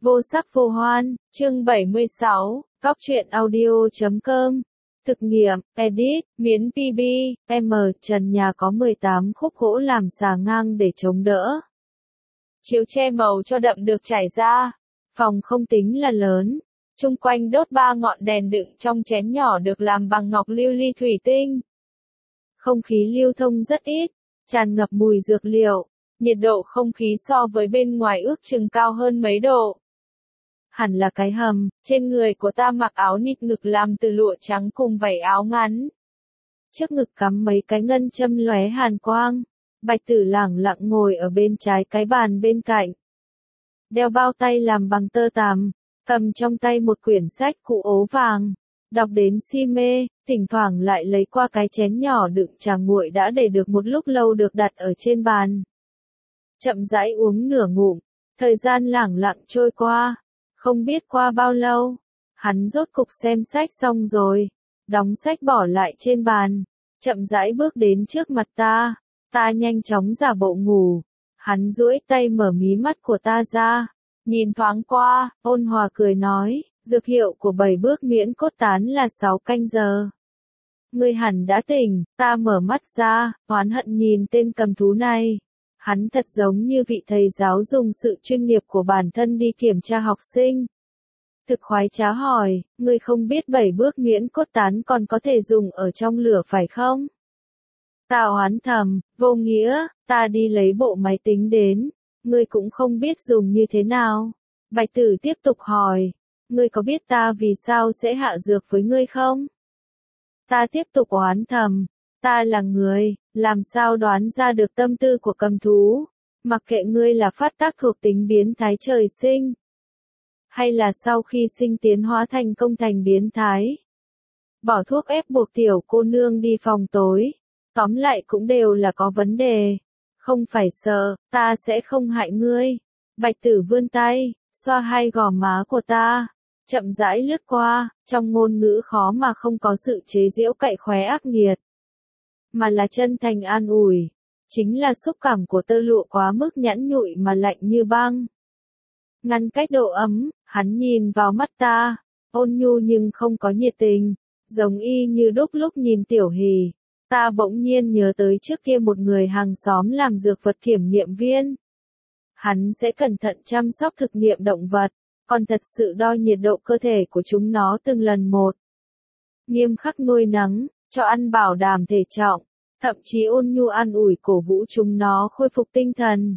Vô sắc vô hoan, chương 76, Góc truyện audio.com. Thực nghiệm, edit, miến PB, M, trần nhà có 18 khúc gỗ làm xà ngang để chống đỡ. Chiếu che màu cho đậm được trải ra. Phòng không tính là lớn. Chung quanh đốt 3 ngọn đèn đựng trong chén nhỏ được làm bằng ngọc lưu ly thủy tinh. Không khí lưu thông rất ít, tràn ngập mùi dược liệu. Nhiệt độ không khí so với bên ngoài ước chừng cao hơn mấy độ. Hẳn là cái hầm, trên người của ta mặc áo nịt ngực làm từ lụa trắng cùng vảy áo ngắn. Trước ngực cắm mấy cái ngân châm lóe hàn quang. Bạch Tử lẳng lặng ngồi ở bên trái cái bàn bên cạnh. Đeo bao tay làm bằng tơ tằm, cầm trong tay một quyển sách cũ ố vàng. Đọc đến si mê, thỉnh thoảng lại lấy qua cái chén nhỏ đựng trà nguội đã để được một lúc lâu được đặt ở trên bàn. Chậm rãi uống nửa ngụm, thời gian lẳng lặng trôi qua. Không biết qua bao lâu, hắn rốt cục xem sách xong rồi, đóng sách bỏ lại trên bàn, chậm rãi bước đến trước mặt ta, ta nhanh chóng giả bộ ngủ, hắn duỗi tay mở mí mắt của ta ra, nhìn thoáng qua, ôn hòa cười nói, dược hiệu của 7 bước miễn cốt tán là 6 canh giờ. Ngươi hẳn đã tỉnh, ta mở mắt ra, oán hận nhìn tên cầm thú này. Hắn thật giống như vị thầy giáo dùng sự chuyên nghiệp của bản thân đi kiểm tra học sinh. Thực khoái trá hỏi, ngươi không biết 7 bước miễn cốt tán còn có thể dùng ở trong lửa phải không? Ta oán thầm, vô nghĩa, ta đi lấy bộ máy tính đến, ngươi cũng không biết dùng như thế nào. Bạch Tử tiếp tục hỏi, ngươi có biết ta vì sao sẽ hạ dược với ngươi không? Ta tiếp tục oán thầm. Ta là người, làm sao đoán ra được tâm tư của cầm thú, mặc kệ ngươi là phát tác thuộc tính biến thái trời sinh, hay là sau khi sinh tiến hóa thành công thành biến thái. Bỏ thuốc ép buộc tiểu cô nương đi phòng tối, tóm lại cũng đều là có vấn đề. Không phải sợ, ta sẽ không hại ngươi. Bạch Tử vươn tay, xoa hai gò má của ta, chậm rãi lướt qua, trong ngôn ngữ khó mà không có sự chế giễu cậy khóe ác nghiệt. Mà là chân thành an ủi, chính là xúc cảm của tơ lụa quá mức nhẵn nhụi mà lạnh như băng. Ngăn cách độ ấm, hắn nhìn vào mắt ta, ôn nhu nhưng không có nhiệt tình, giống y như đúc lúc nhìn Tiểu Hỷ. Ta bỗng nhiên nhớ tới trước kia một người hàng xóm làm dược vật kiểm nghiệm viên. Hắn sẽ cẩn thận chăm sóc thực nghiệm động vật, còn thật sự đo nhiệt độ cơ thể của chúng nó từng lần một. Nghiêm khắc nuôi nấng, cho ăn bảo đảm thể trọng, thậm chí ôn nhu an ủi cổ vũ chúng nó khôi phục tinh thần.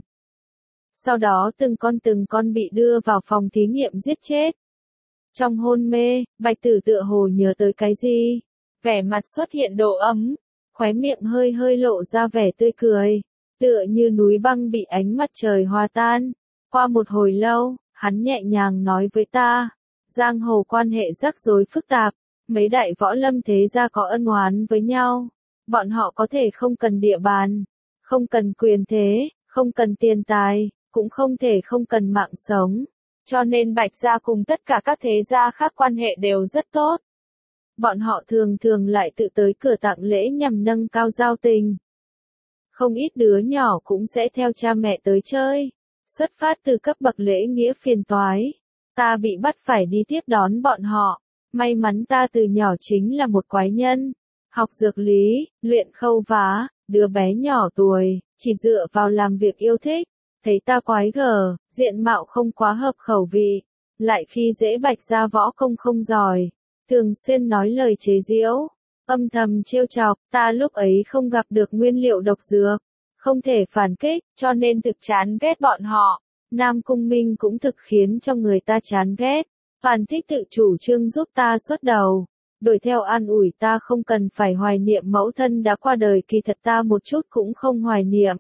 Sau đó từng con bị đưa vào phòng thí nghiệm giết chết. Trong hôn mê, Bạch Tử tựa hồ nhớ tới cái gì, vẻ mặt xuất hiện độ ấm, khóe miệng hơi hơi lộ ra vẻ tươi cười, tựa như núi băng bị ánh mặt trời hòa tan. Qua một hồi lâu, hắn nhẹ nhàng nói với ta, giang hồ quan hệ rắc rối phức tạp. Mấy đại võ lâm thế gia có ân oán với nhau, bọn họ có thể không cần địa bàn, không cần quyền thế, không cần tiền tài, cũng không thể không cần mạng sống. Cho nên Bạch gia cùng tất cả các thế gia khác quan hệ đều rất tốt. Bọn họ thường thường lại tự tới cửa tặng lễ nhằm nâng cao giao tình. Không ít đứa nhỏ cũng sẽ theo cha mẹ tới chơi, xuất phát từ cấp bậc lễ nghĩa phiền toái. Ta bị bắt phải đi tiếp đón bọn họ. May mắn ta từ nhỏ chính là một quái nhân, học dược lý, luyện khâu vá, đứa bé nhỏ tuổi, chỉ dựa vào làm việc yêu thích, thấy ta quái gở, diện mạo không quá hợp khẩu vị, lại khi dễ Bạch gia võ công không giỏi, thường xuyên nói lời chế giễu, âm thầm trêu chọc, ta lúc ấy không gặp được nguyên liệu độc dược, không thể phản kích, cho nên thực chán ghét bọn họ. Nam Cung Minh cũng thực khiến cho người ta chán ghét. Phan Thích tự chủ trương giúp ta xuất đầu, đuổi theo an ủi ta không cần phải hoài niệm mẫu thân đã qua đời, kỳ thật ta một chút cũng không hoài niệm.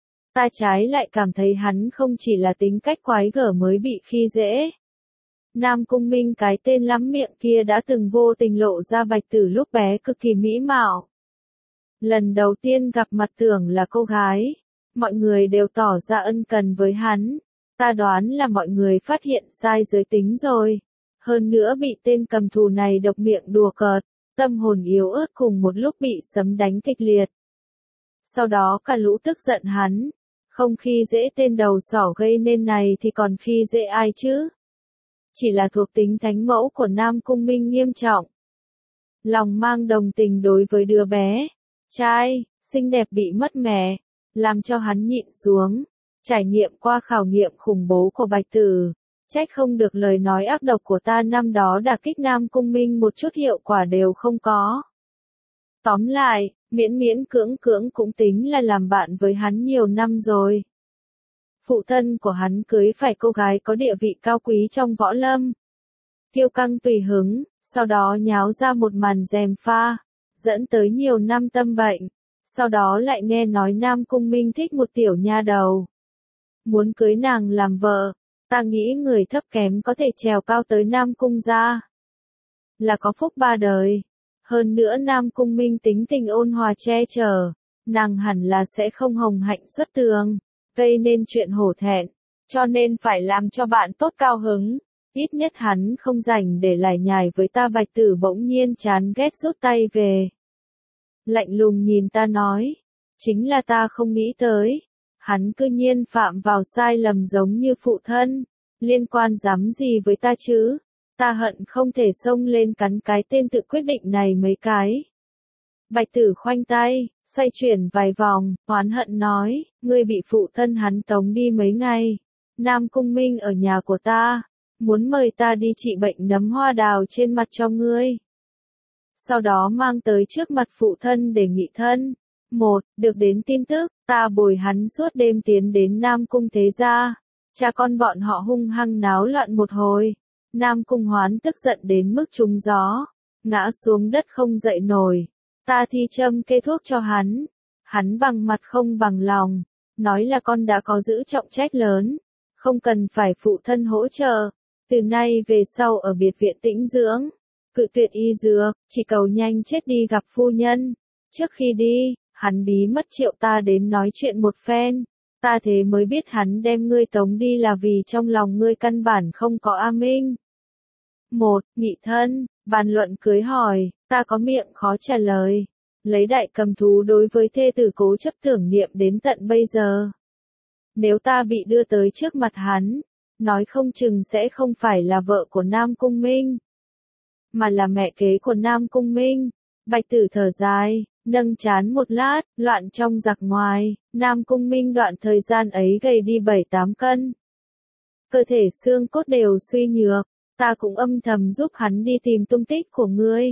Ta trái lại cảm thấy hắn không chỉ là tính cách quái gở mới bị khi dễ. Nam Cung Minh cái tên lắm miệng kia đã từng vô tình lộ ra Bạch Tử lúc bé cực kỳ mỹ mạo. Lần đầu tiên gặp mặt tưởng là cô gái, mọi người đều tỏ ra ân cần với hắn. Ta đoán là mọi người phát hiện sai giới tính rồi. Hơn nữa bị tên cầm thù này độc miệng đùa cợt, tâm hồn yếu ớt cùng một lúc bị sấm đánh kịch liệt. Sau đó cả lũ tức giận hắn, không khi dễ tên đầu sỏ gây nên này thì còn khi dễ ai chứ? chỉ là thuộc tính thánh mẫu của Nam Cung Minh nghiêm trọng. Lòng mang đồng tình đối với đứa bé trai xinh đẹp bị mất mẹ, làm cho hắn nhịn xuống, trải nghiệm qua khảo nghiệm khủng bố của Bạch Tử, trách không được lời nói ác độc của ta năm đó đả kích Nam Cung Minh một chút hiệu quả đều không có. Tóm lại, miễn miễn cưỡng cưỡng cũng tính là làm bạn với hắn nhiều năm rồi. Phụ thân của hắn cưới phải cô gái có địa vị cao quý trong võ lâm. Kiêu căng tùy hứng, sau đó nháo ra một màn gièm pha, dẫn tới nhiều năm tâm bệnh. Sau đó lại nghe nói Nam Cung Minh thích một tiểu nha đầu. Muốn cưới nàng làm vợ, ta nghĩ người thấp kém có thể trèo cao tới Nam Cung gia. Là có phúc ba đời. Hơn nữa Nam Cung Minh tính tình ôn hòa che chở, nàng hẳn là sẽ không hồng hạnh xuất tường, gây nên chuyện hổ thẹn, cho nên phải làm cho bạn tốt cao hứng. Ít nhất hắn không rảnh để lải nhải với ta. Bạch Tử bỗng nhiên chán ghét rút tay về. Lạnh lùng nhìn ta nói, chính là ta không nghĩ tới, hắn cư nhiên phạm vào sai lầm giống như phụ thân, liên quan dám gì với ta chứ, ta hận không thể xông lên cắn cái tên tự quyết định này mấy cái. Bạch Tử khoanh tay, xoay chuyển vài vòng, oán hận nói, ngươi bị phụ thân hắn tống đi mấy ngày, Nam Cung Minh ở nhà của ta, muốn mời ta đi trị bệnh nấm hoa đào trên mặt cho ngươi. Sau đó mang tới trước mặt phụ thân để nghị thân. Được đến tin tức, ta bồi hắn suốt đêm tiến đến Nam Cung thế gia. Cha con bọn họ hung hăng náo loạn một hồi. Nam Cung Hoán tức giận đến mức trúng gió, ngã xuống đất không dậy nổi. Ta thi châm kê thuốc cho hắn. Hắn bằng mặt không bằng lòng, nói là con đã có giữ trọng trách lớn, không cần phải phụ thân hỗ trợ. Từ nay về sau ở biệt viện tĩnh dưỡng, cự tuyệt y dược, chỉ cầu nhanh chết đi gặp phu nhân. Trước khi đi, hắn bí mật triệu ta đến nói chuyện một phen. Ta thế mới biết hắn đem ngươi tống đi là vì trong lòng ngươi căn bản không có A Minh. Nghị thân, bàn luận cưới hỏi, ta có miệng khó trả lời. Lấy đại cầm thú đối với thê tử cố chấp tưởng niệm đến tận bây giờ. Nếu ta bị đưa tới trước mặt hắn, nói không chừng sẽ không phải là vợ của Nam Cung Minh, mà là mẹ kế của Nam Cung Minh. Bạch Tử thở dài, nâng trán một lát, loạn trong giặc ngoài, Nam Cung Minh đoạn thời gian ấy gầy đi 7-8 cân. Cơ thể xương cốt đều suy nhược, ta cũng âm thầm giúp hắn đi tìm tung tích của ngươi.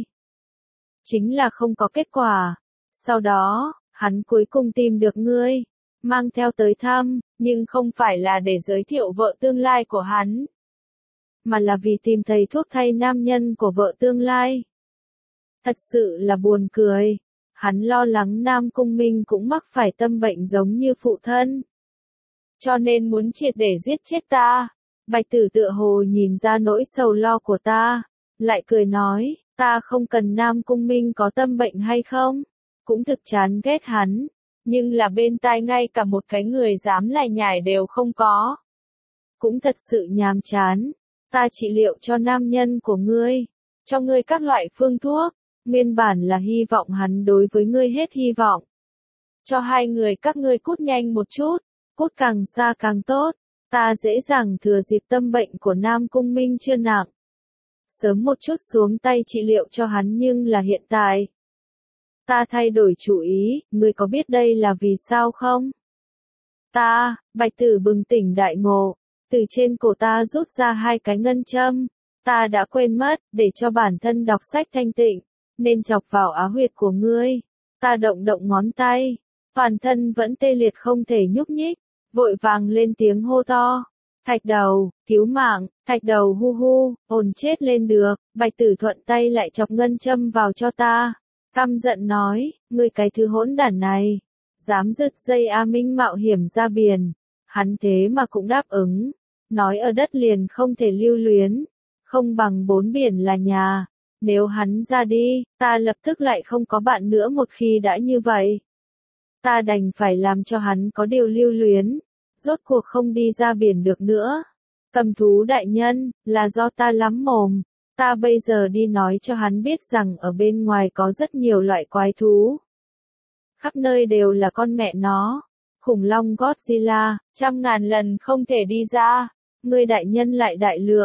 Chính là không có kết quả. Sau đó, hắn cuối cùng tìm được ngươi, mang theo tới thăm, nhưng không phải là để giới thiệu vợ tương lai của hắn, mà là vì tìm thầy thuốc thay nam nhân của vợ tương lai. Thật sự là buồn cười, hắn lo lắng Nam Cung Minh cũng mắc phải tâm bệnh giống như phụ thân, cho nên muốn triệt để giết chết ta. Bạch Tử tựa hồ nhìn ra nỗi sầu lo của ta, lại cười nói, ta không cần Nam Cung Minh có tâm bệnh hay không, cũng thực chán ghét hắn, nhưng là bên tai ngay cả một cái người dám lải nhải đều không có. Cũng thật sự nhàm chán, ta trị liệu cho nam nhân của ngươi, cho ngươi các loại phương thuốc, nguyên bản là hy vọng hắn đối với ngươi hết hy vọng. Cho hai người các ngươi cút nhanh một chút, cút càng xa càng tốt, ta dễ dàng thừa dịp tâm bệnh của Nam Cung Minh chưa nặng. Sớm một chút xuống tay trị liệu cho hắn, nhưng là hiện tại. Ta thay đổi chủ ý, ngươi có biết đây là vì sao không? Bạch Tử bừng tỉnh đại ngộ, từ trên cổ ta rút ra 2 cái ngân châm, ta đã quên mất, để cho bản thân đọc sách thanh tịnh, nên chọc vào á huyệt của ngươi. Ta động động ngón tay, toàn thân vẫn tê liệt không thể nhúc nhích, vội vàng lên tiếng hô to. Thạch Đầu, cứu mạng, Thạch Đầu hu hu, ồn chết lên được. Bạch Tử thuận tay lại chọc ngân châm vào cho ta. Căm giận nói, ngươi cái thứ hỗn đản này, dám giật dây A Minh mạo hiểm ra biển. Hắn thế mà cũng đáp ứng, nói ở đất liền không thể lưu luyến, không bằng 4 biển là nhà. Nếu hắn ra đi, ta lập tức lại không có bạn nữa. Một khi đã như vậy, ta đành phải làm cho hắn có điều lưu luyến, rốt cuộc không đi ra biển được nữa. Cầm thú đại nhân, là do ta lắm mồm, ta bây giờ đi nói cho hắn biết rằng ở bên ngoài có rất nhiều loại quái thú. Khắp nơi đều là con mẹ nó, khủng long Godzilla, 100.000 lần không thể đi ra, ngươi đại nhân lại đại lượng,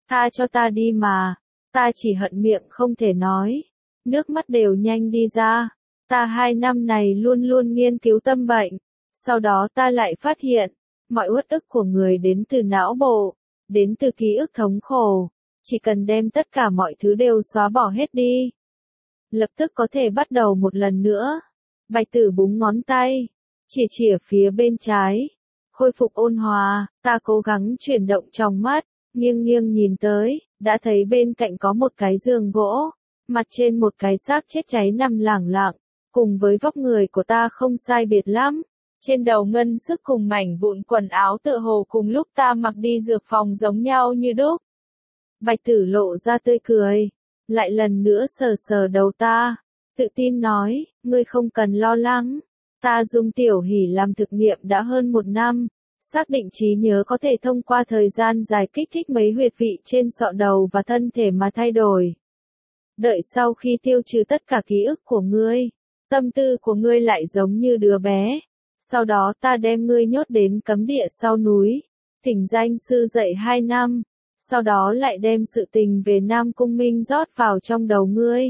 Tha cho ta đi mà, ta chỉ hận miệng không thể nói. Nước mắt đều nhanh đi ra. Ta 2 năm này luôn luôn nghiên cứu tâm bệnh. Sau đó ta lại phát hiện, mọi uất ức của người đến từ não bộ, đến từ ký ức thống khổ. Chỉ cần đem tất cả mọi thứ đều xóa bỏ hết đi, lập tức có thể bắt đầu một lần nữa. Bạch Tử búng ngón tay, chìa phía bên trái, khôi phục ôn hòa. Ta cố gắng chuyển động trong mắt, nghiêng nghiêng nhìn tới, đã thấy bên cạnh có một cái giường gỗ, mặt trên một cái xác chết cháy nằm lẳng lặng, cùng với vóc người của ta không sai biệt lắm. Trên đầu ngân sức cùng mảnh vụn quần áo tựa hồ cùng lúc ta mặc đi dược phòng giống nhau như đúc. Bạch Tử lộ ra tươi cười, lại lần nữa sờ sờ đầu ta, tự tin nói, ngươi không cần lo lắng. Ta dùng Tiểu Hỷ làm thực nghiệm đã hơn 1 năm, xác định trí nhớ có thể thông qua thời gian dài kích thích mấy huyệt vị trên sọ đầu và thân thể mà thay đổi. Đợi sau khi tiêu trừ tất cả ký ức của ngươi, tâm tư của ngươi lại giống như đứa bé. Sau đó ta đem ngươi nhốt đến cấm địa sau núi, thỉnh danh sư dạy 2 năm, sau đó lại đem sự tình về Nam Cung Minh rót vào trong đầu ngươi.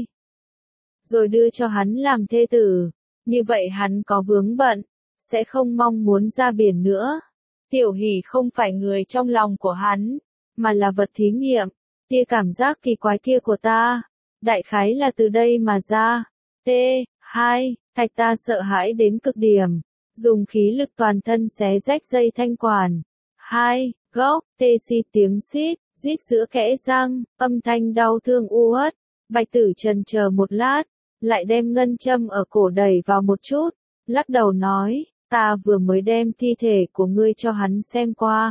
Rồi đưa cho hắn làm thê tử, như vậy hắn có vướng bận, sẽ không mong muốn ra biển nữa. Tiểu Hỷ không phải người trong lòng của hắn, mà là vật thí nghiệm. Tia cảm giác kỳ quái kia của ta, đại khái là từ đây mà ra. T2, Thạch ta sợ hãi đến cực điểm, dùng khí lực toàn thân xé rách dây thanh quản. 2, gốc, tê si tiếng xít, rít giữa kẽ răng, âm thanh đau thương uất. Bạch Tử chần chờ một lát, lại đem ngân châm ở cổ đẩy vào một chút, lắc đầu nói, ta vừa mới đem thi thể của ngươi cho hắn xem qua.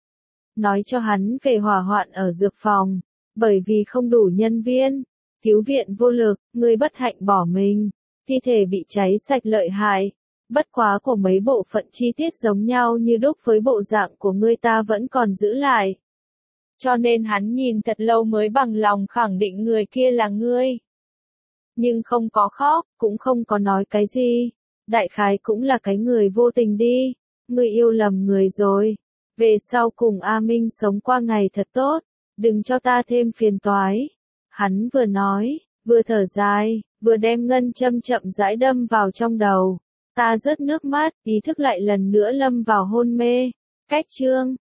Nói cho hắn về hỏa hoạn ở dược phòng, bởi vì không đủ nhân viên, cứu viện vô lực, ngươi bất hạnh bỏ mình, thi thể bị cháy sạch lợi hại. Bất quá của mấy bộ phận chi tiết giống nhau như đúc với bộ dạng của ngươi ta vẫn còn giữ lại. Cho nên hắn nhìn thật lâu mới bằng lòng khẳng định người kia là ngươi. Nhưng không có khóc, cũng không có nói cái gì. Đại khái cũng là cái người vô tình đi. Ngươi yêu lầm người rồi. Về sau cùng A Minh sống qua ngày thật tốt. Đừng cho ta thêm phiền toái. Hắn vừa nói, vừa thở dài, vừa đem ngân châm chậm rãi đâm vào trong đầu. Ta rớt nước mắt, ý thức lại lần nữa lâm vào hôn mê. Cách chương